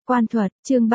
Quan thuật, chương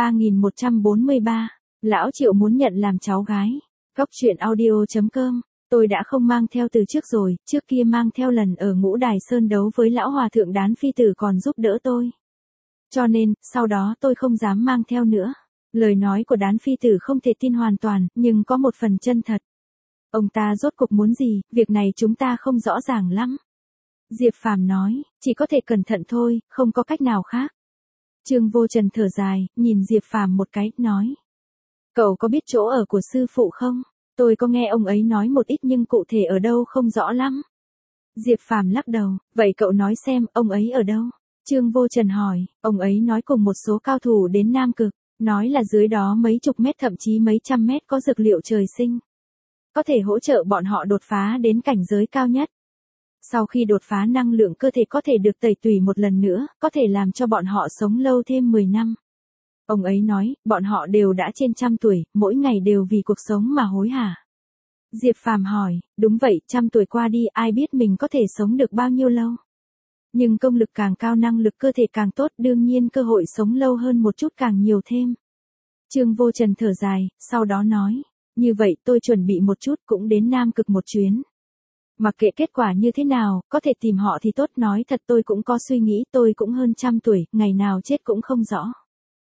3143. Lão Triệu muốn nhận làm cháu gái. Góc truyện audio.com. Tôi đã không mang theo từ trước rồi, trước kia mang theo lần ở Ngũ Đài Sơn đấu với lão hòa thượng Đán Phi Tử còn giúp đỡ tôi. Cho nên, sau đó tôi không dám mang theo nữa. Lời nói của Đán Phi Tử không thể tin hoàn toàn, nhưng có một phần chân thật. Ông ta rốt cuộc muốn gì, việc này chúng ta không rõ ràng lắm. Diệp Phàm nói, chỉ có thể cẩn thận thôi, không có cách nào khác. Trương Vô Trần thở dài, nhìn Diệp Phàm một cái, nói. Cậu có biết chỗ ở của sư phụ không? Tôi có nghe ông ấy nói một ít nhưng cụ thể ở đâu không rõ lắm. Diệp Phàm lắc đầu, vậy cậu nói xem, ông ấy ở đâu? Trương Vô Trần hỏi, ông ấy nói cùng một số cao thủ đến Nam Cực, nói là dưới đó mấy chục mét thậm chí mấy trăm mét có dược liệu trời sinh. Có thể hỗ trợ bọn họ đột phá đến cảnh giới cao nhất. Sau khi đột phá năng lượng cơ thể có thể được tẩy tùy một lần nữa, có thể làm cho bọn họ sống lâu thêm 10 năm. Ông ấy nói, bọn họ đều đã trên 100 tuổi, mỗi ngày đều vì cuộc sống mà hối hả. Diệp Phàm hỏi, đúng vậy, 100 tuổi qua đi, ai biết mình có thể sống được bao nhiêu lâu. Nhưng công lực càng cao năng lực cơ thể càng tốt, đương nhiên cơ hội sống lâu hơn một chút càng nhiều thêm. Trương Vô Trần thở dài, sau đó nói, như vậy tôi chuẩn bị một chút cũng đến Nam Cực một chuyến. Mặc kệ kết quả như thế nào, có thể tìm họ thì tốt, nói thật tôi cũng có suy nghĩ, tôi cũng hơn 100 tuổi, ngày nào chết cũng không rõ.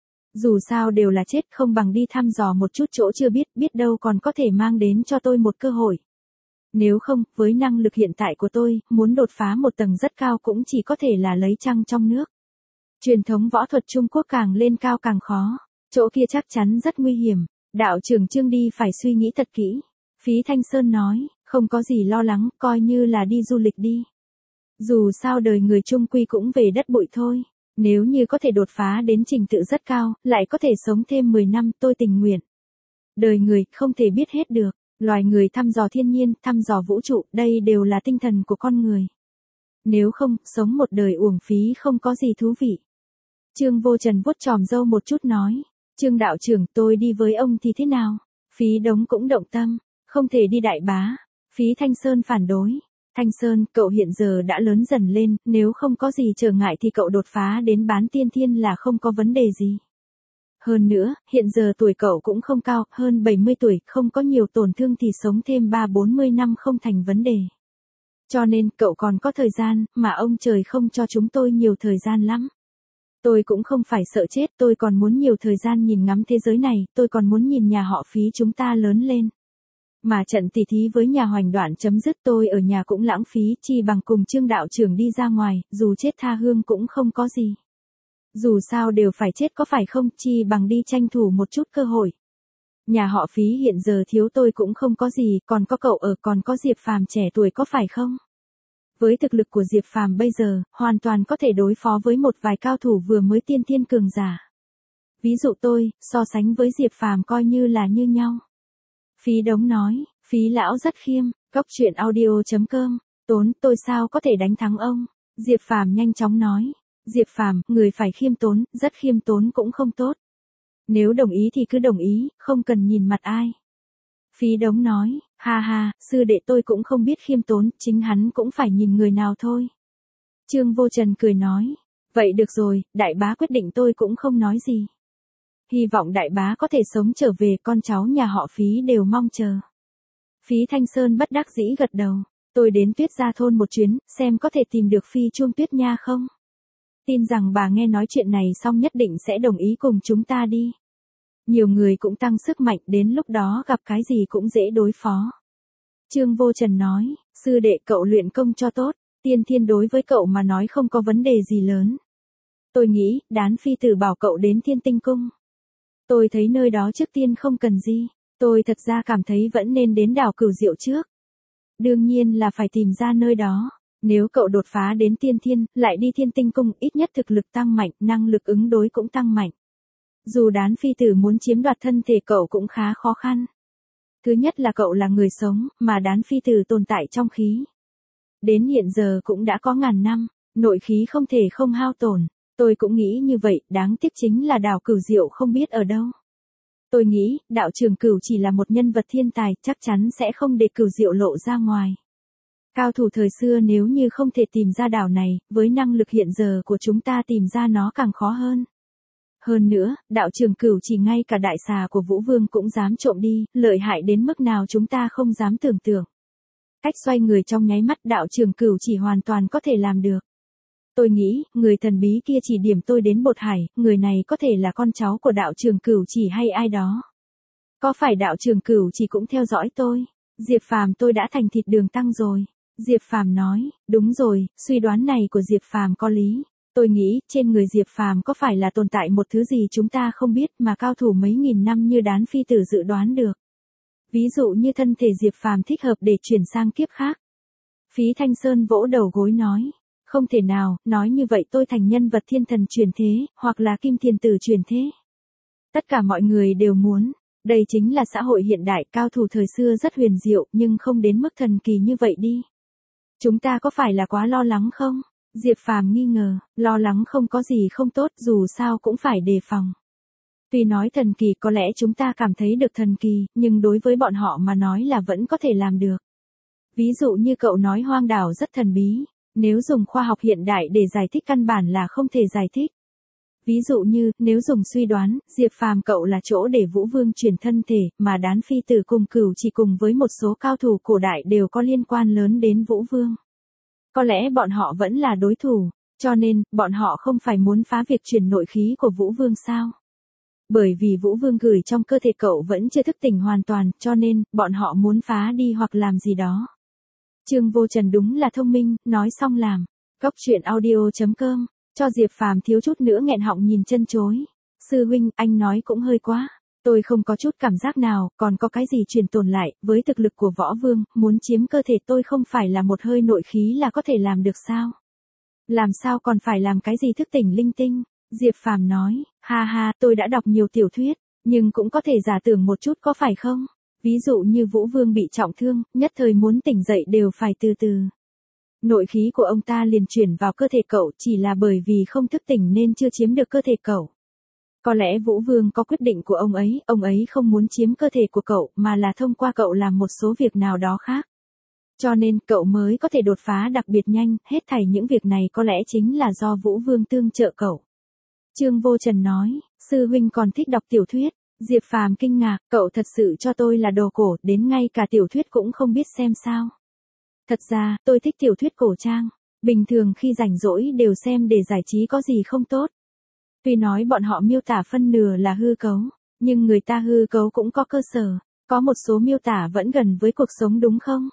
Dù sao đều là chết, không bằng đi thăm dò một chút chỗ chưa biết, biết đâu còn có thể mang đến cho tôi một cơ hội. Nếu không, với năng lực hiện tại của tôi, muốn đột phá một tầng rất cao cũng chỉ có thể là lấy trăng trong nước. Truyền thống võ thuật Trung Quốc càng lên cao càng khó, chỗ kia chắc chắn rất nguy hiểm, đạo trưởng Trương đi phải suy nghĩ thật kỹ. Phí Thanh Sơn nói, không có gì lo lắng, coi như là đi du lịch đi. Dù sao đời người chung quy cũng về đất bụi thôi. Nếu như có thể đột phá đến trình tự rất cao, lại có thể sống thêm 10 năm, tôi tình nguyện. Đời người, không thể biết hết được. Loài người thăm dò thiên nhiên, thăm dò vũ trụ, đây đều là tinh thần của con người. Nếu không, sống một đời uổng phí không có gì thú vị. Trương Vô Trần vuốt chòm râu một chút nói. Trương đạo trưởng, tôi đi với ông thì thế nào? Phí Đống cũng động tâm. Không thể đi Đại Bá. Phí Thanh Sơn phản đối. Thanh Sơn, cậu hiện giờ đã lớn dần lên, nếu không có gì trở ngại thì cậu đột phá đến bán tiên thiên là không có vấn đề gì. Hơn nữa, hiện giờ tuổi cậu cũng không cao, hơn 70 tuổi, không có nhiều tổn thương thì sống thêm 3-40 năm không thành vấn đề. Cho nên, cậu còn có thời gian, mà ông trời không cho chúng tôi nhiều thời gian lắm. Tôi cũng không phải sợ chết, tôi còn muốn nhiều thời gian nhìn ngắm thế giới này, tôi còn muốn nhìn nhà họ Phí chúng ta lớn lên. Mà trận tỉ thí với nhà Hoành Đoạn chấm dứt, tôi ở nhà cũng lãng phí, chi bằng cùng Trương đạo trưởng đi ra ngoài, dù chết tha hương cũng không có gì. Dù sao đều phải chết có phải không, chi bằng đi tranh thủ một chút cơ hội. Nhà họ Phí hiện giờ thiếu tôi cũng không có gì, còn có cậu ở, còn có Diệp Phàm trẻ tuổi có phải không? Với thực lực của Diệp Phàm bây giờ, hoàn toàn có thể đối phó với một vài cao thủ vừa mới tiên thiên cường giả. Ví dụ tôi, so sánh với Diệp Phàm coi như là như nhau. Phí Đống nói, Phí lão rất khiêm, góc truyện audio.com, Tốn, tôi sao có thể đánh thắng ông? Diệp Phàm nhanh chóng nói, Diệp Phàm, người phải khiêm tốn, rất khiêm tốn cũng không tốt. Nếu đồng ý thì cứ đồng ý, không cần nhìn mặt ai. Phí Đống nói, ha ha, sư đệ tôi cũng không biết khiêm tốn, chính hắn cũng phải nhìn người nào thôi. Trương Vô Trần cười nói, vậy được rồi, Đại Bá quyết định tôi cũng không nói gì. Hy vọng Đại Bá có thể sống trở về, con cháu nhà họ Phí đều mong chờ. Phí Thanh Sơn bất đắc dĩ gật đầu, tôi đến Tuyết Gia thôn một chuyến, xem có thể tìm được Phi Chuông Tuyết Nha không. Tin rằng bà nghe nói chuyện này xong nhất định sẽ đồng ý cùng chúng ta đi. Nhiều người cũng tăng sức mạnh, đến lúc đó gặp cái gì cũng dễ đối phó. Trương Vô Trần nói, sư đệ cậu luyện công cho tốt, tiên thiên đối với cậu mà nói không có vấn đề gì lớn. Tôi nghĩ, Đán Phi Tử bảo cậu đến Thiên Tinh Cung. Tôi thấy nơi đó trước tiên không cần gì, tôi thật ra cảm thấy vẫn nên đến đảo Cửu Diệu trước. Đương nhiên là phải tìm ra nơi đó, nếu cậu đột phá đến tiên thiên, lại đi Thiên Tinh Cung, ít nhất thực lực tăng mạnh, năng lực ứng đối cũng tăng mạnh. Dù Đán Phi Tử muốn chiếm đoạt thân thể cậu cũng khá khó khăn. Thứ nhất là cậu là người sống, mà Đán Phi Tử tồn tại trong khí. Đến hiện giờ cũng đã có ngàn năm, nội khí không thể không hao tổn. Tôi cũng nghĩ như vậy, đáng tiếc chính là đảo Cửu Diệu không biết ở đâu. Tôi nghĩ, đạo trưởng Cửu chỉ là một nhân vật thiên tài, chắc chắn sẽ không để Cửu Diệu lộ ra ngoài. Cao thủ thời xưa nếu như không thể tìm ra đảo này, với năng lực hiện giờ của chúng ta tìm ra nó càng khó hơn. Hơn nữa, đạo trường Cửu chỉ ngay cả đại xà của Vũ Vương cũng dám trộm đi, lợi hại đến mức nào chúng ta không dám tưởng tượng. Cách xoay người trong nháy mắt đạo trường Cửu chỉ hoàn toàn có thể làm được. Tôi nghĩ, người thần bí kia chỉ điểm tôi đến Bột Hải, người này có thể là con cháu của đạo trường Cửu chỉ hay ai đó. Có phải đạo trường Cửu chỉ cũng theo dõi tôi? Diệp Phàm, tôi đã thành thịt đường tăng rồi. Diệp Phàm nói, đúng rồi, suy đoán này của Diệp Phàm có lý. Tôi nghĩ, trên người Diệp Phàm có phải là tồn tại một thứ gì chúng ta không biết mà cao thủ mấy nghìn năm như Đán Phi Tử dự đoán được. Ví dụ như thân thể Diệp Phàm thích hợp để chuyển sang kiếp khác. Phí Thanh Sơn vỗ đầu gối nói, không thể nào, nói như vậy tôi thành nhân vật thiên thần chuyển thế, hoặc là kim tiền tử chuyển thế. Tất cả mọi người đều muốn. Đây chính là xã hội hiện đại, cao thủ thời xưa rất huyền diệu, nhưng không đến mức thần kỳ như vậy đi. Chúng ta có phải là quá lo lắng không? Diệp Phàm nghi ngờ, lo lắng không có gì không tốt, dù sao cũng phải đề phòng. Tuy nói thần kỳ có lẽ chúng ta cảm thấy được thần kỳ, nhưng đối với bọn họ mà nói là vẫn có thể làm được. Ví dụ như cậu nói hoang đảo rất thần bí, nếu dùng khoa học hiện đại để giải thích căn bản là không thể giải thích. Ví dụ như, nếu dùng suy đoán, Diệp Phàm cậu là chỗ để Vũ Vương chuyển thân thể, mà Đán Phi Tử cùng Cửu chỉ cùng với một số cao thủ cổ đại đều có liên quan lớn đến Vũ Vương. Có lẽ bọn họ vẫn là đối thủ, cho nên, bọn họ không phải muốn phá việc chuyển nội khí của Vũ Vương sao? Bởi vì Vũ Vương gửi trong cơ thể cậu vẫn chưa thức tỉnh hoàn toàn, cho nên, bọn họ muốn phá đi hoặc làm gì đó. Trương Vô Trần đúng là thông minh, nói xong làm. Góc truyện audio.com, cho Diệp Phàm thiếu chút nữa nghẹn họng nhìn chân chối. Sư huynh, anh nói cũng hơi quá. Tôi không có chút cảm giác nào, còn có cái gì truyền tồn lại, với thực lực của Võ Vương, muốn chiếm cơ thể tôi không phải là một hơi nội khí là có thể làm được sao? Làm sao còn phải làm cái gì thức tỉnh linh tinh? Diệp Phàm nói, ha ha, tôi đã đọc nhiều tiểu thuyết, nhưng cũng có thể giả tưởng một chút có phải không? Ví dụ như Vũ Vương bị trọng thương, nhất thời muốn tỉnh dậy đều phải từ từ. Nội khí của ông ta liền chuyển vào cơ thể cậu chỉ là bởi vì không thức tỉnh nên chưa chiếm được cơ thể cậu. Có lẽ Vũ Vương có quyết định của ông ấy không muốn chiếm cơ thể của cậu mà là thông qua cậu làm một số việc nào đó khác. Cho nên cậu mới có thể đột phá đặc biệt nhanh, hết thảy những việc này có lẽ chính là do Vũ Vương tương trợ cậu. Trương Vô Trần nói, sư huynh còn thích đọc tiểu thuyết. Diệp Phàm kinh ngạc, cậu thật sự cho tôi là đồ cổ, đến ngay cả tiểu thuyết cũng không biết xem sao. Thật ra, tôi thích tiểu thuyết cổ trang. Bình thường khi rảnh rỗi đều xem để giải trí có gì không tốt. Tuy nói bọn họ miêu tả phân nửa là hư cấu, nhưng người ta hư cấu cũng có cơ sở. Có một số miêu tả vẫn gần với cuộc sống đúng không?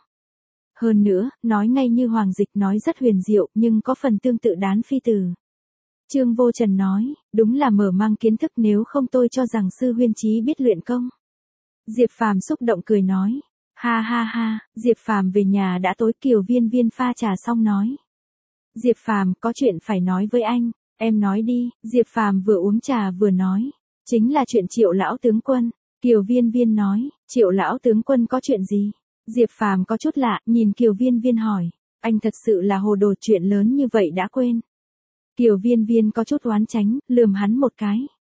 Hơn nữa, nói ngay như Hoàng Dịch nói rất huyền diệu nhưng có phần tương tự Đán Phi Tử. Trương Vô Trần nói, đúng là mở mang kiến thức nếu không tôi cho rằng sư huyên chí biết luyện công. Diệp Phàm xúc động cười nói, ha ha ha, Diệp Phàm về nhà đã tối. Kiều Viên Viên pha trà xong nói. Diệp Phàm có chuyện phải nói với anh, em nói đi. Diệp Phàm vừa uống trà vừa nói, chính là chuyện Triệu lão tướng quân. Kiều Viên Viên nói, Triệu lão tướng quân có chuyện gì? Diệp Phàm có chút lạ, nhìn Kiều Viên Viên hỏi, anh thật sự là hồ đồ, chuyện lớn như vậy đã quên. Kiều Viên Viên có chút oán tránh, lườm hắn một cái.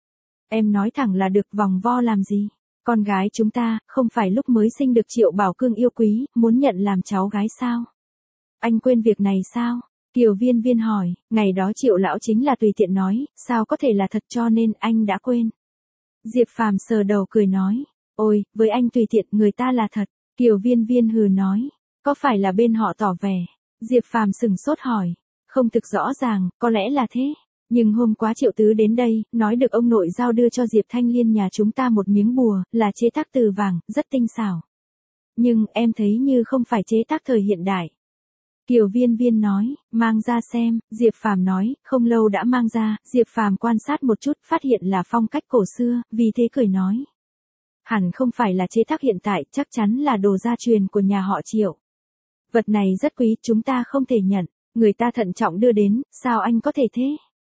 Em nói thẳng là được, vòng vo làm gì? Con gái chúng ta, không phải lúc mới sinh được Triệu Bảo Cương yêu quý, muốn nhận làm cháu gái sao? Anh quên việc này sao? Kiều Viên Viên hỏi, ngày đó Triệu lão chính là tùy tiện nói, sao có thể là thật cho nên anh đã quên. Diệp Phàm sờ đầu cười nói, ôi, với anh tùy tiện người ta là thật. Kiều Viên Viên hừ nói, có phải là bên họ tỏ vẻ? Diệp Phàm sừng sốt hỏi, không thực rõ ràng, có lẽ là thế. Nhưng hôm qua Triệu Tứ đến đây, nói được ông nội giao đưa cho Diệp Thanh Liên nhà chúng ta một miếng bùa, là chế tác từ vàng, rất tinh xảo. Nhưng em thấy như không phải chế tác thời hiện đại. Kiều Viên Viên nói, mang ra xem. Diệp Phàm nói, không lâu đã mang ra. Diệp Phàm quan sát một chút, phát hiện là phong cách cổ xưa, vì thế cười nói, hẳn không phải là chế tác hiện tại, chắc chắn là đồ gia truyền của nhà họ Triệu. Vật này rất quý, chúng ta không thể nhận. Người ta thận trọng đưa đến, sao anh có thể thế?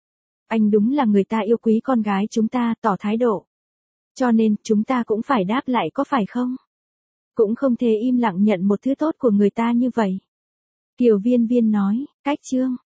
Anh đúng là người ta yêu quý con gái chúng ta, tỏ thái độ. Cho nên, chúng ta cũng phải đáp lại có phải không? Cũng không thể im lặng nhận một thứ tốt của người ta như vậy. Kiều Viên Viên nói, cách chương.